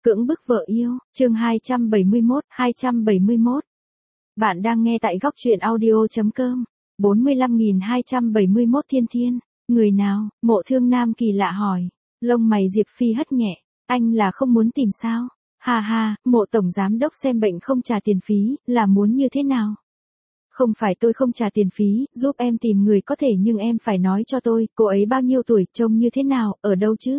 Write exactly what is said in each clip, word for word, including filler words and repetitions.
Cưỡng bức vợ yêu, chương hai trăm bảy mươi mốt, hai trăm bảy mươi mốt. Bạn đang nghe tại góc truyện audio.com. bốn mươi lăm nghìn hai trăm bảy mươi mốt Thiên Thiên. Người nào? Mộ Thương Nam kỳ lạ hỏi. Lông mày Diệp Phi hất nhẹ. Anh là không muốn tìm sao? Hà hà, Mộ tổng giám đốc xem bệnh không trả tiền phí, là muốn như thế nào? Không phải tôi không trả tiền phí, giúp em tìm người có thể, nhưng em phải nói cho tôi, cô ấy bao nhiêu tuổi, trông như thế nào, ở đâu chứ?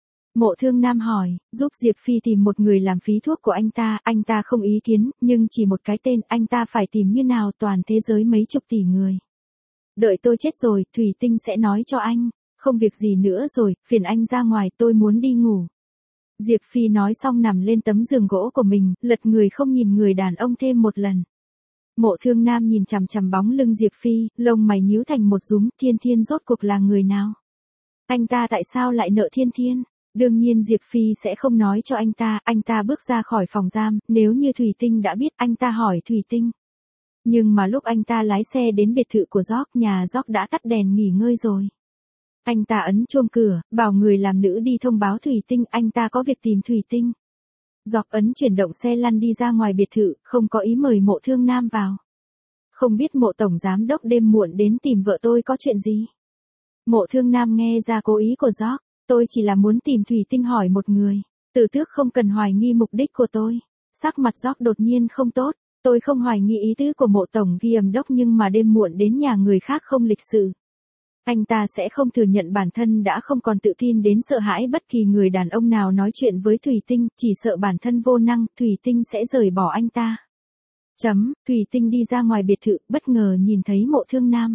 Mộ Thương Nam hỏi, giúp Diệp Phi tìm một người làm phí thuốc của anh ta, anh ta không ý kiến, nhưng chỉ một cái tên, anh ta phải tìm như nào, toàn thế giới mấy chục tỷ người. Đợi tôi chết rồi, Thủy Tinh sẽ nói cho anh, không việc gì nữa rồi, phiền anh ra ngoài, tôi muốn đi ngủ. Diệp Phi nói xong nằm lên tấm giường gỗ của mình, lật người không nhìn người đàn ông thêm một lần. Mộ Thương Nam nhìn chằm chằm bóng lưng Diệp Phi, lông mày nhíu thành một rúm, Thiên Thiên rốt cuộc là người nào? Anh ta tại sao lại nợ Thiên Thiên? Đương nhiên Diệp Phi sẽ không nói cho anh ta, anh ta bước ra khỏi phòng giam, nếu như Thủy Tinh đã biết, anh ta hỏi Thủy Tinh. Nhưng mà lúc anh ta lái xe đến biệt thự của Gióc, nhà Gióc đã tắt đèn nghỉ ngơi rồi. Anh ta ấn chuông cửa, bảo người làm nữ đi thông báo Thủy Tinh, anh ta có việc tìm Thủy Tinh. Gióc ấn chuyển động xe lăn đi ra ngoài biệt thự, không có ý mời Mộ Thương Nam vào. Không biết Mộ tổng giám đốc đêm muộn đến tìm vợ tôi có chuyện gì? Mộ Thương Nam nghe ra cố ý của Gióc. Tôi chỉ là muốn tìm Thủy Tinh hỏi một người. Từ tước không cần hoài nghi mục đích của tôi. Sắc mặt Gióc đột nhiên không tốt. Tôi không hoài nghi ý tứ của Mộ tổng giám đốc, nhưng mà đêm muộn đến nhà người khác không lịch sự. Anh ta sẽ không thừa nhận bản thân đã không còn tự tin đến sợ hãi bất kỳ người đàn ông nào nói chuyện với Thủy Tinh, chỉ sợ bản thân vô năng, Thủy Tinh sẽ rời bỏ anh ta. Chấm, Thủy Tinh đi ra ngoài biệt thự, bất ngờ nhìn thấy Mộ Thương Nam.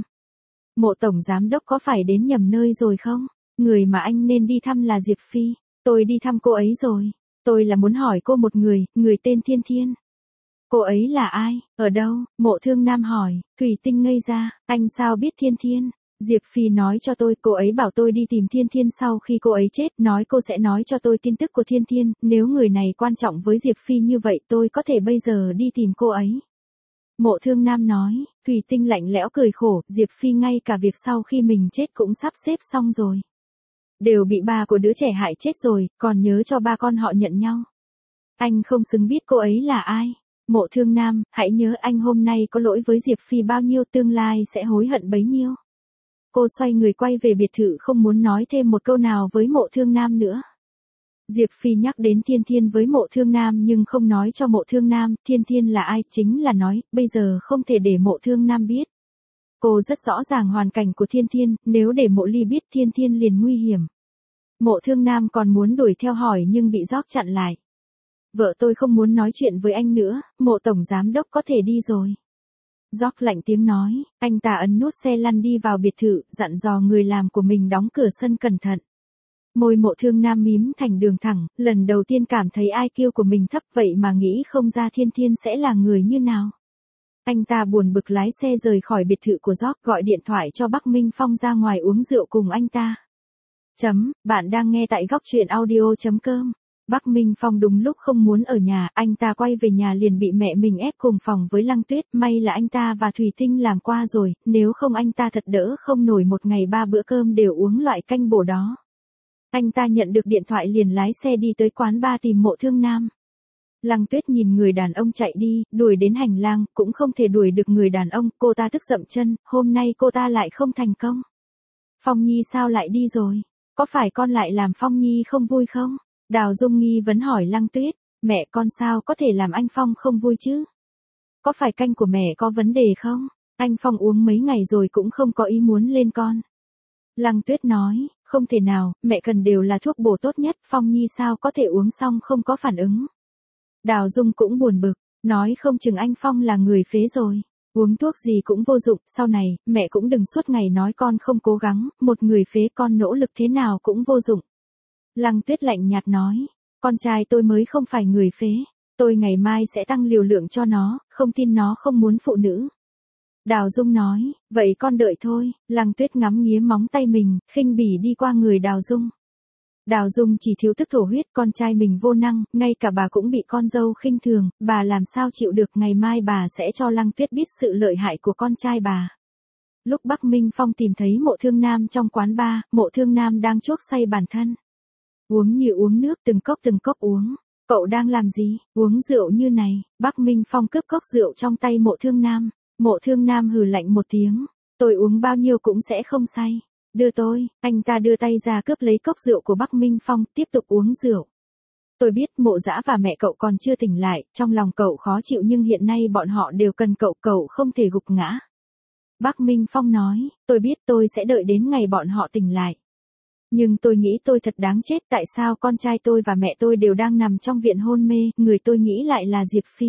Mộ tổng giám đốc có phải đến nhầm nơi rồi không? Người mà anh nên đi thăm là Diệp Phi. Tôi đi thăm cô ấy rồi. Tôi là muốn hỏi cô một người, người tên Thiên Thiên. Cô ấy là ai, ở đâu? Mộ Thương Nam hỏi. Thủy Tinh ngây ra, anh sao biết Thiên Thiên? Diệp Phi nói cho tôi, cô ấy bảo tôi đi tìm Thiên Thiên sau khi cô ấy chết, nói cô sẽ nói cho tôi tin tức của Thiên Thiên, nếu người này quan trọng với Diệp Phi như vậy tôi có thể bây giờ đi tìm cô ấy. Mộ Thương Nam nói. Thủy Tinh lạnh lẽo cười khổ, Diệp Phi ngay cả việc sau khi mình chết cũng sắp xếp xong rồi. Đều bị ba của đứa trẻ hại chết rồi, còn nhớ cho ba con họ nhận nhau. Anh không xứng biết cô ấy là ai. Mộ Thương Nam, hãy nhớ anh hôm nay có lỗi với Diệp Phi bao nhiêu, tương lai sẽ hối hận bấy nhiêu. Cô xoay người quay về biệt thự, không muốn nói thêm một câu nào với Mộ Thương Nam nữa. Diệp Phi nhắc đến Thiên Thiên với Mộ Thương Nam nhưng không nói cho Mộ Thương Nam, Thiên Thiên là ai, chính là nói, bây giờ không thể để Mộ Thương Nam biết. Cô rất rõ ràng hoàn cảnh của Thiên Thiên, nếu để Mộ Ly biết Thiên Thiên liền nguy hiểm. Mộ Thương Nam còn muốn đuổi theo hỏi nhưng bị Gióc chặn lại. Vợ tôi không muốn nói chuyện với anh nữa, Mộ tổng giám đốc có thể đi rồi. Gióc lạnh tiếng nói, anh ta ấn nút xe lăn đi vào biệt thự, dặn dò người làm của mình đóng cửa sân cẩn thận. Môi Mộ Thương Nam mím thành đường thẳng, lần đầu tiên cảm thấy i kiu của mình thấp vậy mà nghĩ không ra Thiên Thiên sẽ là người như nào. Anh ta buồn bực lái xe rời khỏi biệt thự của Gióc, gọi điện thoại cho Bắc Minh Phong ra ngoài uống rượu cùng anh ta. Chấm, bạn đang nghe tại góc truyện audio.com. Bắc Minh Phong đúng lúc không muốn ở nhà, anh ta quay về nhà liền bị mẹ mình ép cùng phòng với Lăng Tuyết, may là anh ta và Thủy Tinh làm qua rồi, nếu không anh ta thật đỡ không nổi một ngày ba bữa cơm đều uống loại canh bổ đó. Anh ta nhận được điện thoại liền lái xe đi tới quán bar tìm Mộ Thương Nam. Lăng Tuyết nhìn người đàn ông chạy đi, đuổi đến hành lang, cũng không thể đuổi được người đàn ông, cô ta tức dậm chân, hôm nay cô ta lại không thành công. Phong Nhi sao lại đi rồi? Có phải con lại làm Phong Nhi không vui không? Đào Dung nghi vấn hỏi Lăng Tuyết, mẹ con sao có thể làm anh Phong không vui chứ? Có phải canh của mẹ có vấn đề không? Anh Phong uống mấy ngày rồi cũng không có ý muốn lên con. Lăng Tuyết nói, không thể nào, mẹ cần đều là thuốc bổ tốt nhất, Phong Nhi sao có thể uống xong không có phản ứng. Đào Dung cũng buồn bực, nói không chừng anh Phong là người phế rồi. Uống thuốc gì cũng vô dụng, sau này, mẹ cũng đừng suốt ngày nói con không cố gắng, một người phế con nỗ lực thế nào cũng vô dụng. Lăng Tuyết lạnh nhạt nói, con trai tôi mới không phải người phế, tôi ngày mai sẽ tăng liều lượng cho nó, không tin nó không muốn phụ nữ. Đào Dung nói, vậy con đợi thôi. Lăng Tuyết ngắm nghía móng tay mình, khinh bỉ đi qua người Đào Dung. Đào Dung chỉ thiếu tức thổ huyết, con trai mình vô năng, ngay cả bà cũng bị con dâu khinh thường, bà làm sao chịu được, ngày mai bà sẽ cho Lăng Tuyết biết sự lợi hại của con trai bà. Lúc Bắc Minh Phong tìm thấy Mộ Thương Nam trong quán bar, Mộ Thương Nam đang chuốc say bản thân. Uống như uống nước, từng cốc từng cốc uống. Cậu đang làm gì, uống rượu như này, Bắc Minh Phong cướp cốc rượu trong tay Mộ Thương Nam. Mộ Thương Nam hừ lạnh một tiếng, tôi uống bao nhiêu cũng sẽ không say. Đưa tôi, anh ta đưa tay ra cướp lấy cốc rượu của Bắc Minh Phong, tiếp tục uống rượu. Tôi biết Mộ Dã và mẹ cậu còn chưa tỉnh lại, trong lòng cậu khó chịu nhưng hiện nay bọn họ đều cần cậu, cậu không thể gục ngã. Bắc Minh Phong nói, tôi biết tôi sẽ đợi đến ngày bọn họ tỉnh lại. Nhưng tôi nghĩ tôi thật đáng chết, tại sao con trai tôi và mẹ tôi đều đang nằm trong viện hôn mê, người tôi nghĩ lại là Diệp Phi.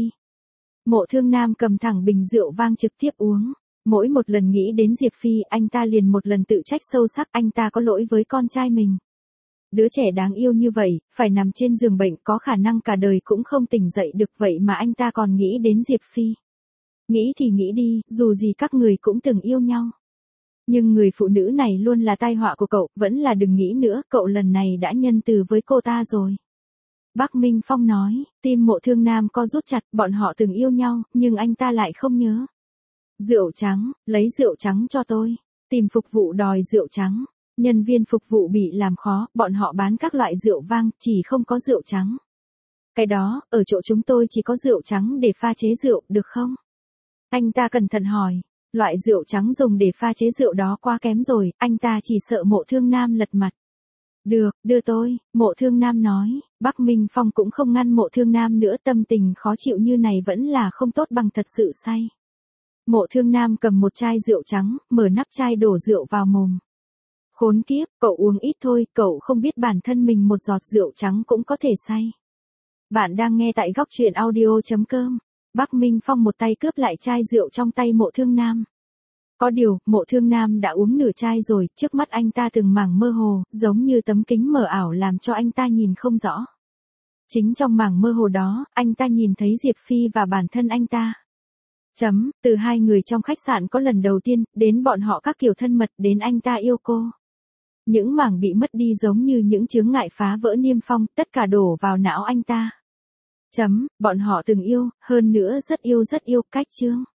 Mộ Thương Nam cầm thẳng bình rượu vang trực tiếp uống. Mỗi một lần nghĩ đến Diệp Phi, anh ta liền một lần tự trách sâu sắc, anh ta có lỗi với con trai mình. Đứa trẻ đáng yêu như vậy, phải nằm trên giường bệnh, có khả năng cả đời cũng không tỉnh dậy được, vậy mà anh ta còn nghĩ đến Diệp Phi. Nghĩ thì nghĩ đi, dù gì các người cũng từng yêu nhau. Nhưng người phụ nữ này luôn là tai họa của cậu, vẫn là đừng nghĩ nữa, cậu lần này đã nhân từ với cô ta rồi. Bắc Minh Phong nói, tim Mộ Thương Nam co rút chặt, bọn họ từng yêu nhau, nhưng anh ta lại không nhớ. Rượu trắng, lấy rượu trắng cho tôi. Tìm phục vụ đòi rượu trắng. Nhân viên phục vụ bị làm khó, bọn họ bán các loại rượu vang, chỉ không có rượu trắng. Cái đó, ở chỗ chúng tôi chỉ có rượu trắng để pha chế rượu, được không? Anh ta cẩn thận hỏi, loại rượu trắng dùng để pha chế rượu đó quá kém rồi, anh ta chỉ sợ Mộ Thương Nam lật mặt. Được, đưa tôi, Mộ Thương Nam nói, Bắc Minh Phong cũng không ngăn Mộ Thương Nam nữa, tâm tình khó chịu như này vẫn là không tốt bằng thật sự say. Mộ Thương Nam cầm một chai rượu trắng, mở nắp chai đổ rượu vào mồm. Khốn kiếp, cậu uống ít thôi, cậu không biết bản thân mình một giọt rượu trắng cũng có thể say. Bạn đang nghe tại góc truyện audio chấm com. Bắc Minh Phong một tay cướp lại chai rượu trong tay Mộ Thương Nam. Có điều, Mộ Thương Nam đã uống nửa chai rồi, trước mắt anh ta từng mảng mơ hồ, giống như tấm kính mờ ảo làm cho anh ta nhìn không rõ. Chính trong mảng mơ hồ đó, anh ta nhìn thấy Diệp Phi và bản thân anh ta. Chấm, từ hai người trong khách sạn có lần đầu tiên, đến bọn họ các kiểu thân mật, đến anh ta yêu cô. Những mảng bị mất đi giống như những chướng ngại phá vỡ niêm phong, tất cả đổ vào não anh ta. Chấm, bọn họ từng yêu, hơn nữa rất yêu rất yêu, cách chương.